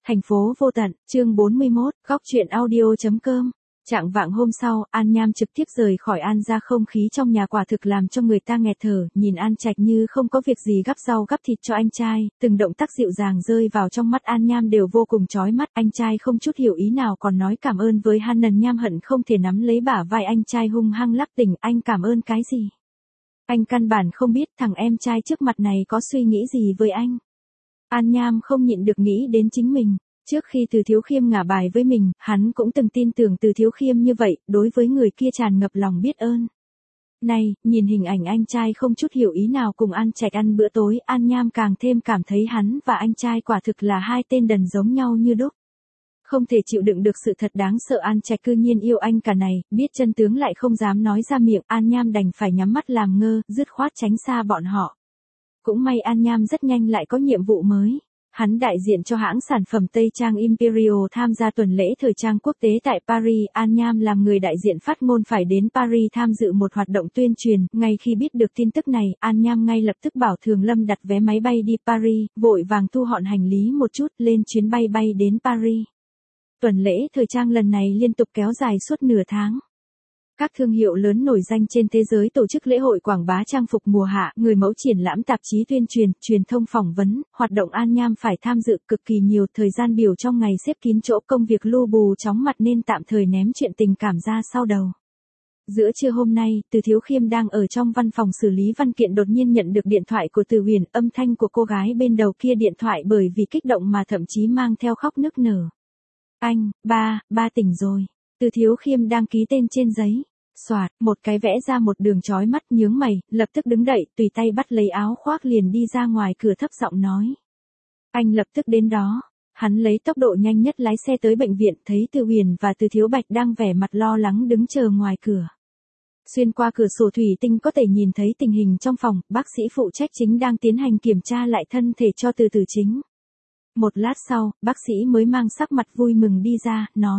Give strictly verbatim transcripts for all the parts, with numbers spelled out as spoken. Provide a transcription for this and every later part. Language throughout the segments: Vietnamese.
Thành phố vô tận, chương bốn mươi mốt, góc truyện audio chấm com. Trạng vạng hôm sau, An Nham trực tiếp rời khỏi An gia, không khí trong nhà quả thực làm cho người ta nghẹt thở, nhìn An Trạch như không có việc gì gắp rau gắp thịt cho anh trai, từng động tác dịu dàng rơi vào trong mắt An Nham đều vô cùng chói mắt, anh trai không chút hiểu ý nào còn nói cảm ơn với Han Nần Nham hận không thể nắm lấy bả vai anh trai hung hăng lắc tỉnh, anh cảm ơn cái gì? Anh căn bản không biết thằng em trai trước mặt này có suy nghĩ gì với anh. An Nham không nhịn được nghĩ đến chính mình. Trước khi Từ Thiếu Khiêm ngả bài với mình, hắn cũng từng tin tưởng Từ Thiếu Khiêm như vậy, đối với người kia tràn ngập lòng biết ơn. Này, nhìn hình ảnh anh trai không chút hiểu ý nào cùng An Trạch ăn bữa tối, An Nham càng thêm cảm thấy hắn và anh trai quả thực là hai tên đần giống nhau như đúc. Không thể chịu đựng được sự thật đáng sợ An Trạch cư nhiên yêu anh cả này, biết chân tướng lại không dám nói ra miệng, An Nham đành phải nhắm mắt làm ngơ, dứt khoát tránh xa bọn họ. Cũng may An Nham rất nhanh lại có nhiệm vụ mới. Hắn đại diện cho hãng sản phẩm Tây Trang Imperial tham gia tuần lễ thời trang quốc tế tại Paris. An Nham làm người đại diện phát ngôn phải đến Paris tham dự một hoạt động tuyên truyền. Ngay khi biết được tin tức này, An Nham ngay lập tức bảo Thường Lâm đặt vé máy bay đi Paris, vội vàng thu dọn hành lý một chút, lên chuyến bay bay đến Paris. Tuần lễ thời trang lần này liên tục kéo dài suốt nửa tháng. Các thương hiệu lớn nổi danh trên thế giới tổ chức lễ hội quảng bá trang phục mùa hạ, người mẫu triển lãm, tạp chí tuyên truyền, truyền thông phỏng vấn, hoạt động An Nham phải tham dự cực kỳ nhiều, thời gian biểu trong ngày xếp kín chỗ, công việc lu bù chóng mặt nên tạm thời ném chuyện tình cảm ra sau đầu. Giữa trưa hôm nay, Từ Thiếu Khiêm đang ở trong văn phòng xử lý văn kiện đột nhiên nhận được điện thoại của Từ Huyền, âm thanh của cô gái bên đầu kia điện thoại bởi vì kích động mà thậm chí mang theo khóc nức nở. Anh, ba, ba tỉnh rồi. Từ Thiếu Khiêm đang ký tên trên giấy. Soạt, một cái vẽ ra một đường chói mắt, nhướng mày, lập tức đứng dậy, tùy tay bắt lấy áo khoác liền đi ra ngoài cửa, thấp giọng nói. Anh lập tức đến đó. Hắn lấy tốc độ nhanh nhất lái xe tới bệnh viện, thấy Từ Huyền và Từ Thiếu Bạch đang vẻ mặt lo lắng đứng chờ ngoài cửa. Xuyên qua cửa sổ thủy tinh có thể nhìn thấy tình hình trong phòng, bác sĩ phụ trách chính đang tiến hành kiểm tra lại thân thể cho Từ Từ Chính. Một lát sau, bác sĩ mới mang sắc mặt vui mừng đi ra, nói.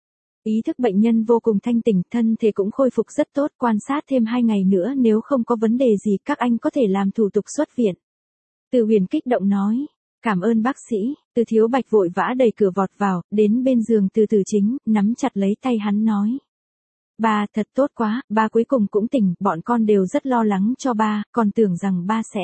Ý thức bệnh nhân vô cùng thanh tỉnh, thân thể cũng khôi phục rất tốt, quan sát thêm hai ngày nữa nếu không có vấn đề gì các anh có thể làm thủ tục xuất viện. Từ Huyền kích động nói, cảm ơn bác sĩ. Từ Thiếu Bạch vội vã đẩy cửa vọt vào, đến bên giường Từ Từ Chính, nắm chặt lấy tay hắn nói. Ba, thật tốt quá, ba cuối cùng cũng tỉnh, bọn con đều rất lo lắng cho ba, còn tưởng rằng ba sẽ.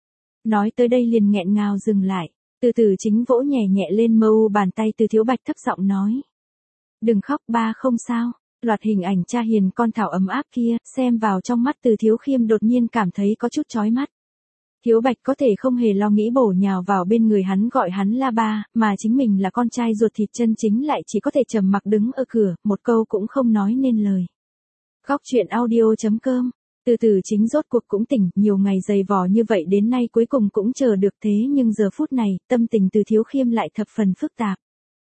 Nói tới đây liền nghẹn ngào dừng lại. Từ Từ Chính vỗ nhẹ nhẹ lên mơ u bàn tay Từ Thiếu Bạch, thấp giọng nói. Đừng khóc, ba không sao. Loạt hình ảnh cha hiền con Thảo ấm áp kia, xem vào trong mắt Từ Thiếu Khiêm đột nhiên cảm thấy có chút chói mắt. Thiếu Bạch có thể không hề lo nghĩ bổ nhào vào bên người hắn gọi hắn là ba, mà chính mình là con trai ruột thịt chân chính lại chỉ có thể trầm mặc đứng ở cửa, một câu cũng không nói nên lời. Góc truyện audio chấm com. Từ Từ Chính rốt cuộc cũng tỉnh, nhiều ngày dày vò như vậy đến nay cuối cùng cũng chờ được, thế nhưng giờ phút này, tâm tình Từ Thiếu Khiêm lại thập phần phức tạp.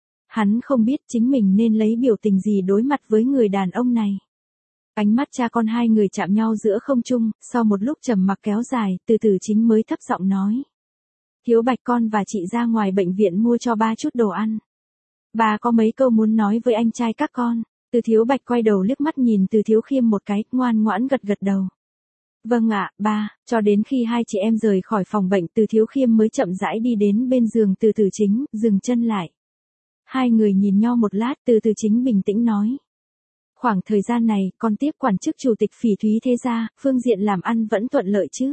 Hắn không biết chính mình nên lấy biểu tình gì đối mặt với người đàn ông này. Ánh mắt cha con hai người chạm nhau giữa không trung, sau một lúc trầm mặc kéo dài, Từ Từ Chính mới thấp giọng nói. Thiếu Bạch, con và chị ra ngoài bệnh viện mua cho ba chút đồ ăn. Ba có mấy câu muốn nói với anh trai các con. Từ Thiếu Bạch quay đầu liếc mắt nhìn Từ Thiếu Khiêm một cái, ngoan ngoãn gật gật đầu. Vâng ạ, ba. Cho đến khi hai chị em rời khỏi phòng bệnh, Từ Thiếu Khiêm mới chậm rãi đi đến bên giường Từ Từ Chính, dừng chân lại. Hai người nhìn nhau một lát, Từ Từ Chính bình tĩnh nói. Khoảng thời gian này, con tiếp quản chức chủ tịch Phỉ Thúy Thế Gia, phương diện làm ăn vẫn thuận lợi chứ?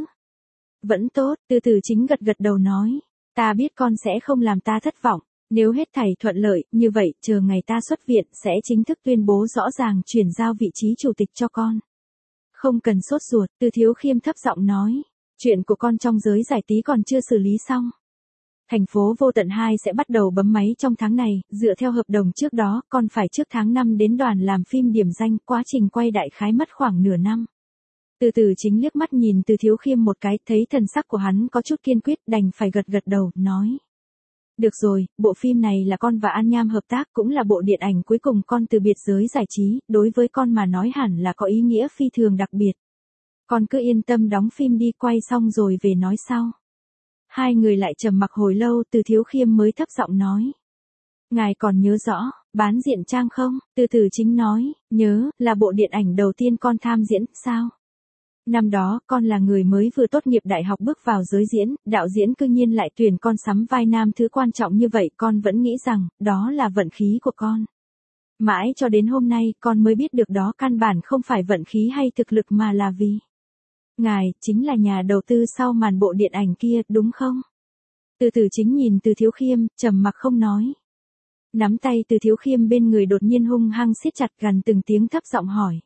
Vẫn tốt, Từ Từ Chính gật gật đầu nói. Ta biết con sẽ không làm ta thất vọng. Nếu hết thảy thuận lợi, như vậy, chờ ngày ta xuất viện, sẽ chính thức tuyên bố rõ ràng chuyển giao vị trí chủ tịch cho con. Không cần sốt ruột, Từ Thiếu Khiêm thấp giọng nói. Chuyện của con trong giới giải trí còn chưa xử lý xong. Thành phố vô tận hai sẽ bắt đầu bấm máy trong tháng này, dựa theo hợp đồng trước đó, con phải trước tháng năm đến đoàn làm phim điểm danh, quá trình quay đại khái mất khoảng nửa năm. Từ Từ Chính liếc mắt nhìn Từ Thiếu Khiêm một cái, thấy thần sắc của hắn có chút kiên quyết, đành phải gật gật đầu, nói. Được rồi, bộ phim này là con và An Nham hợp tác, cũng là bộ điện ảnh cuối cùng con từ biệt giới giải trí, đối với con mà nói hẳn là có ý nghĩa phi thường đặc biệt. Con cứ yên tâm đóng phim đi, quay xong rồi về nói sau. Hai người lại trầm mặc hồi lâu, Từ Thiếu Khiêm mới thấp giọng nói. Ngài còn nhớ rõ, bán diện trang không? Từ Từ Chính nói, nhớ, là bộ điện ảnh đầu tiên con tham diễn, sao? Năm đó, con là người mới vừa tốt nghiệp đại học bước vào giới diễn, đạo diễn cư nhiên lại tuyển con sắm vai nam thứ quan trọng như vậy, con vẫn nghĩ rằng, đó là vận khí của con. Mãi cho đến hôm nay, con mới biết được đó căn bản không phải vận khí hay thực lực mà là vì ngài, chính là nhà đầu tư sau màn bộ điện ảnh kia, đúng không? Từ Từ Chính nhìn Từ Thiếu Khiêm, trầm mặc không nói. Nắm tay Từ Thiếu Khiêm bên người đột nhiên hung hăng siết chặt, gần từng tiếng thấp giọng hỏi.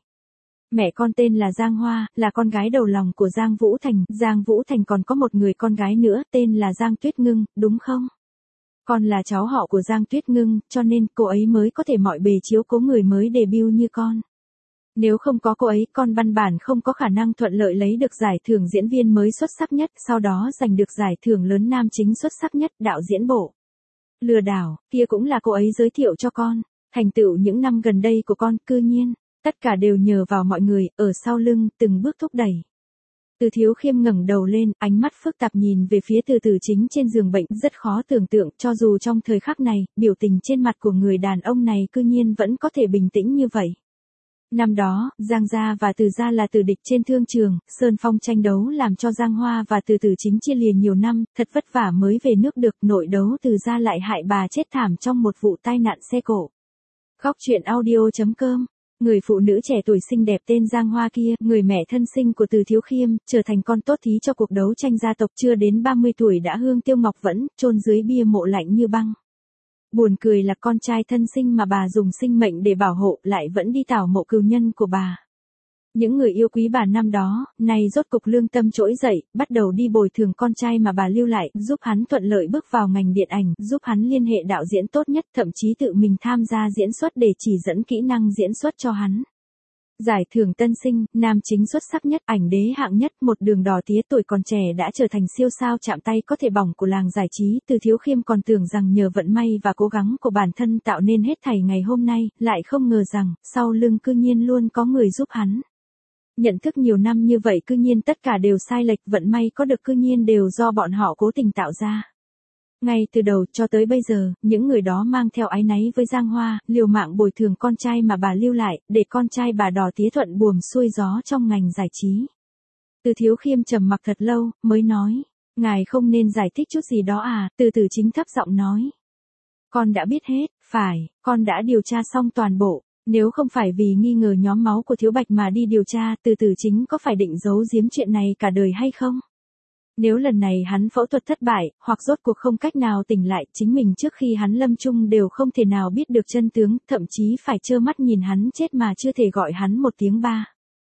Mẹ con tên là Giang Hoa, là con gái đầu lòng của Giang Vũ Thành. Giang Vũ Thành còn có một người con gái nữa, tên là Giang Tuyết Ngưng, đúng không? Con là cháu họ của Giang Tuyết Ngưng, cho nên cô ấy mới có thể mọi bề chiếu cố người mới debut như con. Nếu không có cô ấy, con văn bản không có khả năng thuận lợi lấy được giải thưởng diễn viên mới xuất sắc nhất, sau đó giành được giải thưởng lớn nam chính xuất sắc nhất, đạo diễn bộ. Lừa đảo, kia cũng là cô ấy giới thiệu cho con. Thành tựu những năm gần đây của con, cư nhiên, tất cả đều nhờ vào mọi người, ở sau lưng, từng bước thúc đẩy. Từ Thiếu Khiêm ngẩng đầu lên, ánh mắt phức tạp nhìn về phía Từ Từ Chính trên giường bệnh, rất khó tưởng tượng, cho dù trong thời khắc này, biểu tình trên mặt của người đàn ông này cư nhiên vẫn có thể bình tĩnh như vậy. Năm đó, Giang gia và Từ gia là tử địch trên thương trường, Sơn Phong tranh đấu làm cho Giang Hoa và Từ Từ Chính chia lìa nhiều năm, thật vất vả mới về nước được, nội đấu Từ gia lại hại bà chết thảm trong một vụ tai nạn xe cộ. Góc truyện audio chấm com. Người phụ nữ trẻ tuổi xinh đẹp tên Giang Hoa kia, người mẹ thân sinh của Từ Thiếu Khiêm, trở thành con tốt thí cho cuộc đấu tranh gia tộc, chưa đến ba mươi tuổi đã hương tiêu ngọc vẫn, chôn dưới bia mộ lạnh như băng. Buồn cười là con trai thân sinh mà bà dùng sinh mệnh để bảo hộ lại vẫn đi tảo mộ cừu nhân của bà. Những người yêu quý bà năm đó, nay rốt cục lương tâm trỗi dậy, bắt đầu đi bồi thường con trai mà bà lưu lại, giúp hắn thuận lợi bước vào ngành điện ảnh, giúp hắn liên hệ đạo diễn tốt nhất, thậm chí tự mình tham gia diễn xuất để chỉ dẫn kỹ năng diễn xuất cho hắn. Giải thưởng tân sinh, nam chính xuất sắc nhất, ảnh đế hạng nhất, một đường đỏ tía, tuổi còn trẻ đã trở thành siêu sao chạm tay có thể bỏng của làng giải trí. Từ Thiếu Khiêm còn tưởng rằng nhờ vận may và cố gắng của bản thân tạo nên hết thảy ngày hôm nay, lại không ngờ rằng, sau lưng cư nhiên luôn có người giúp hắn. Nhận thức nhiều năm như vậy cư nhiên tất cả đều sai lệch, vận may có được cư nhiên đều do bọn họ cố tình tạo ra. Ngay từ đầu cho tới bây giờ, những người đó mang theo áy náy với Giang Hoa, liều mạng bồi thường con trai mà bà lưu lại, để con trai bà đỏ tía thuận buồm xuôi gió trong ngành giải trí. Từ Thiếu Khiêm trầm mặc thật lâu, mới nói, ngài không nên giải thích chút gì đó à, Từ Từ Chính thấp giọng nói. Con đã biết hết, phải, con đã điều tra xong toàn bộ. Nếu không phải vì nghi ngờ nhóm máu của Thiếu Bạch mà đi điều tra, Từ Từ Chính có phải định giấu giếm chuyện này cả đời hay không? Nếu lần này hắn phẫu thuật thất bại, hoặc rốt cuộc không cách nào tỉnh lại, chính mình trước khi hắn lâm chung đều không thể nào biết được chân tướng, thậm chí phải trơ mắt nhìn hắn chết mà chưa thể gọi hắn một tiếng ba.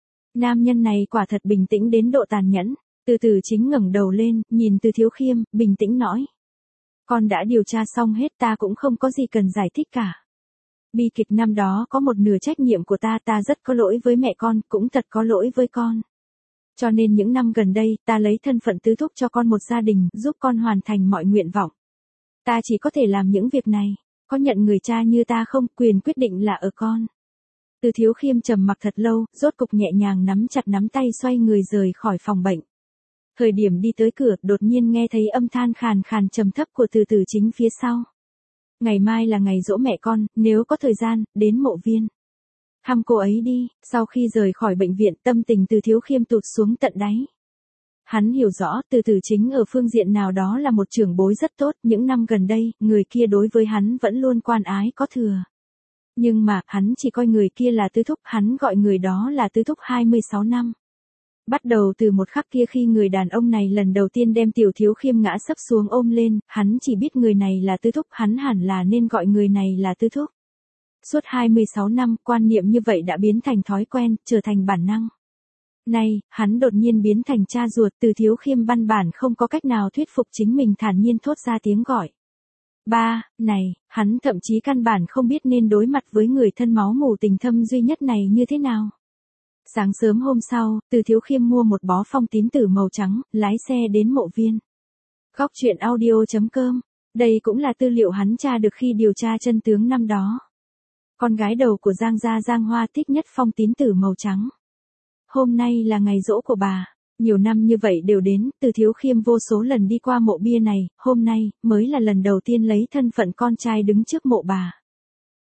Nam nhân này quả thật bình tĩnh đến độ tàn nhẫn. Từ Từ Chính ngẩng đầu lên, nhìn Từ Thiếu Khiêm, bình tĩnh nói. Con đã điều tra xong hết, ta cũng không có gì cần giải thích cả. Bi kịch năm đó có một nửa trách nhiệm của ta, ta rất có lỗi với mẹ con, cũng thật có lỗi với con. Cho nên những năm gần đây, ta lấy thân phận tứ thúc cho con một gia đình, giúp con hoàn thành mọi nguyện vọng. Ta chỉ có thể làm những việc này, có nhận người cha như ta không, quyền quyết định là ở con. Từ Thiếu Khiêm trầm mặc thật lâu, rốt cục nhẹ nhàng nắm chặt nắm tay xoay người rời khỏi phòng bệnh. Thời điểm đi tới cửa, đột nhiên nghe thấy âm than khàn khàn trầm thấp của Từ Từ Chính phía sau. Ngày mai là ngày giỗ mẹ con, nếu có thời gian, đến mộ viên. Thăm cô ấy đi. Sau khi rời khỏi bệnh viện, tâm tình Từ Thiếu Khiêm tụt xuống tận đáy. Hắn hiểu rõ, Từ Từ Chính ở phương diện nào đó là một trưởng bối rất tốt, những năm gần đây, người kia đối với hắn vẫn luôn quan ái có thừa. Nhưng mà, hắn chỉ coi người kia là tứ thúc, hắn gọi người đó là tứ thúc hai mươi sáu năm. Bắt đầu từ một khắc kia khi người đàn ông này lần đầu tiên đem Tiểu Thiếu Khiêm ngã sấp xuống ôm lên, hắn chỉ biết người này là tứ thúc, hắn hẳn là nên gọi người này là tứ thúc. Suốt hai mươi sáu năm, quan niệm như vậy đã biến thành thói quen, trở thành bản năng. Nay, hắn đột nhiên biến thành cha ruột, Từ Thiếu Khiêm văn bản không có cách nào thuyết phục chính mình thản nhiên thốt ra tiếng gọi. Ba, này, hắn thậm chí căn bản không biết nên đối mặt với người thân máu mủ tình thâm duy nhất này như thế nào. Sáng sớm hôm sau, Từ Thiếu Khiêm mua một bó phong tín tử màu trắng, lái xe đến mộ viên. Góc truyện audio chấm com. Đây cũng là tư liệu hắn tra được khi điều tra chân tướng năm đó. Con gái đầu của Giang gia Giang Hoa thích nhất phong tín tử màu trắng. Hôm nay là ngày giỗ của bà. Nhiều năm như vậy đều đến, Từ Thiếu Khiêm vô số lần đi qua mộ bia này, hôm nay, mới là lần đầu tiên lấy thân phận con trai đứng trước mộ bà.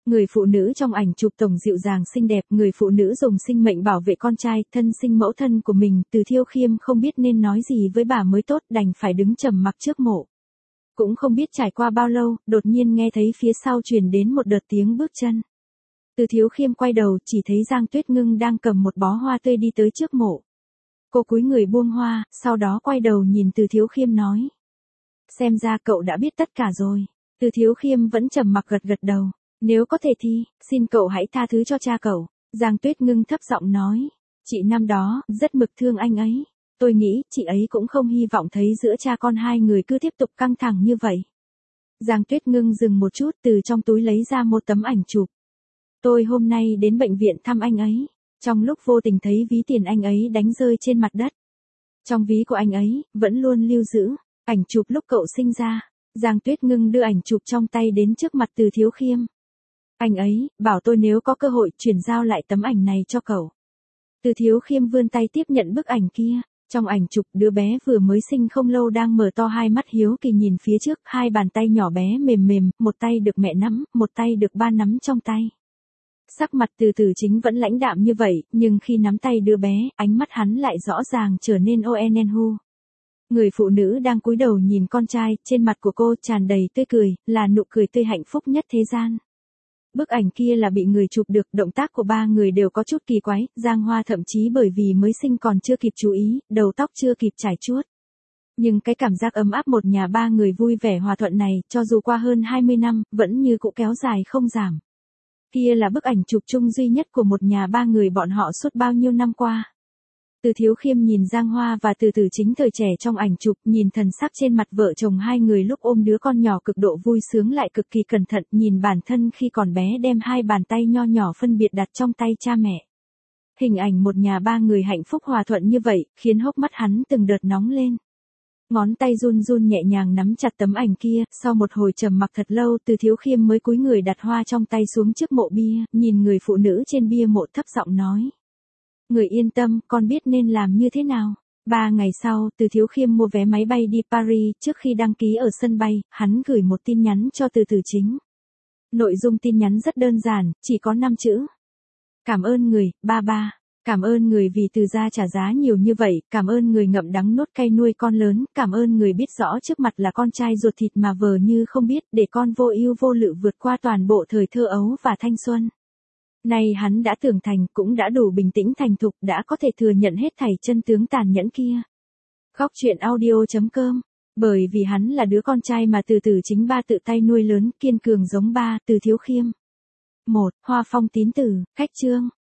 Người phụ nữ trong ảnh chụp tổng dịu dàng xinh đẹp, người phụ nữ dùng sinh mệnh bảo vệ con trai, thân sinh mẫu thân của mình, Từ Thiếu Khiêm không biết nên nói gì với bà mới tốt, đành phải đứng trầm mặc trước mộ. Cũng không biết trải qua bao lâu, đột nhiên nghe thấy phía sau truyền đến một đợt tiếng bước chân. Từ Thiếu Khiêm quay đầu, chỉ thấy Giang Tuyết Ngưng đang cầm một bó hoa tươi đi tới trước mộ. Cô cúi người buông hoa, sau đó quay đầu nhìn Từ Thiếu Khiêm nói. Xem ra cậu đã biết tất cả rồi. Từ Thiếu Khiêm vẫn trầm mặc gật gật đầu. Nếu có thể thì, xin cậu hãy tha thứ cho cha cậu. Giang Tuyết Ngưng thấp giọng nói. Chị năm đó, rất mực thương anh ấy. Tôi nghĩ, chị ấy cũng không hy vọng thấy giữa cha con hai người cứ tiếp tục căng thẳng như vậy. Giang Tuyết Ngưng dừng một chút, từ trong túi lấy ra một tấm ảnh chụp. Tôi hôm nay đến bệnh viện thăm anh ấy. Trong lúc vô tình thấy ví tiền anh ấy đánh rơi trên mặt đất. Trong ví của anh ấy, vẫn luôn lưu giữ, ảnh chụp lúc cậu sinh ra. Giang Tuyết Ngưng đưa ảnh chụp trong tay đến trước mặt Từ Thiếu Khiêm. Anh ấy, bảo tôi nếu có cơ hội chuyển giao lại tấm ảnh này cho cậu. Từ Thiếu Khiêm vươn tay tiếp nhận bức ảnh kia. Trong ảnh chụp, đứa bé vừa mới sinh không lâu đang mở to hai mắt hiếu kỳ nhìn phía trước, hai bàn tay nhỏ bé mềm mềm, một tay được mẹ nắm, một tay được ba nắm trong tay. Sắc mặt Từ Tử Chính vẫn lãnh đạm như vậy, nhưng khi nắm tay đứa bé, ánh mắt hắn lại rõ ràng trở nên oenenhu. Người phụ nữ đang cúi đầu nhìn con trai, trên mặt của cô tràn đầy tươi cười, là nụ cười tươi hạnh phúc nhất thế gian. Bức ảnh kia là bị người chụp được, động tác của ba người đều có chút kỳ quái, Giang Hoa thậm chí bởi vì mới sinh còn chưa kịp chú ý, đầu tóc chưa kịp trải chuốt. Nhưng cái cảm giác ấm áp một nhà ba người vui vẻ hòa thuận này, cho dù qua hơn hai mươi năm, vẫn như cũ kéo dài không giảm. Kia là bức ảnh chụp chung duy nhất của một nhà ba người bọn họ suốt bao nhiêu năm qua. Từ Thiếu Khiêm nhìn Giang Hoa và Từ Tử Chính thời trẻ trong ảnh chụp, nhìn thần sắc trên mặt vợ chồng hai người lúc ôm đứa con nhỏ cực độ vui sướng lại cực kỳ cẩn thận, nhìn bản thân khi còn bé đem hai bàn tay nho nhỏ phân biệt đặt trong tay cha mẹ. Hình ảnh một nhà ba người hạnh phúc hòa thuận như vậy, khiến hốc mắt hắn từng đợt nóng lên. Ngón tay run run nhẹ nhàng nắm chặt tấm ảnh kia, sau một hồi trầm mặc thật lâu, Từ Thiếu Khiêm mới cúi người đặt hoa trong tay xuống trước mộ bia, nhìn người phụ nữ trên bia mộ thấp giọng nói. Người yên tâm, con biết nên làm như thế nào. Ba ngày sau, Từ Thiếu Khiêm mua vé máy bay đi Paris, trước khi đăng ký ở sân bay, hắn gửi một tin nhắn cho Từ Tử Chính. Nội dung tin nhắn rất đơn giản, chỉ có năm chữ. Cảm ơn người, ba ba. Cảm ơn người vì Từ gia trả giá nhiều như vậy, cảm ơn người ngậm đắng nuốt cay nuôi con lớn, cảm ơn người biết rõ trước mặt là con trai ruột thịt mà vờ như không biết, để con vô ưu vô lự vượt qua toàn bộ thời thơ ấu và thanh xuân. Nay hắn đã trưởng thành, cũng đã đủ bình tĩnh thành thục, đã có thể thừa nhận hết thảy chân tướng tàn nhẫn kia. Góc truyện audio chấm com. Bởi vì hắn là đứa con trai mà Từ Tử Chính ba tự tay nuôi lớn, kiên cường giống ba, Từ Thiếu Khiêm. một. Hoa Phong tín tử, khách chương.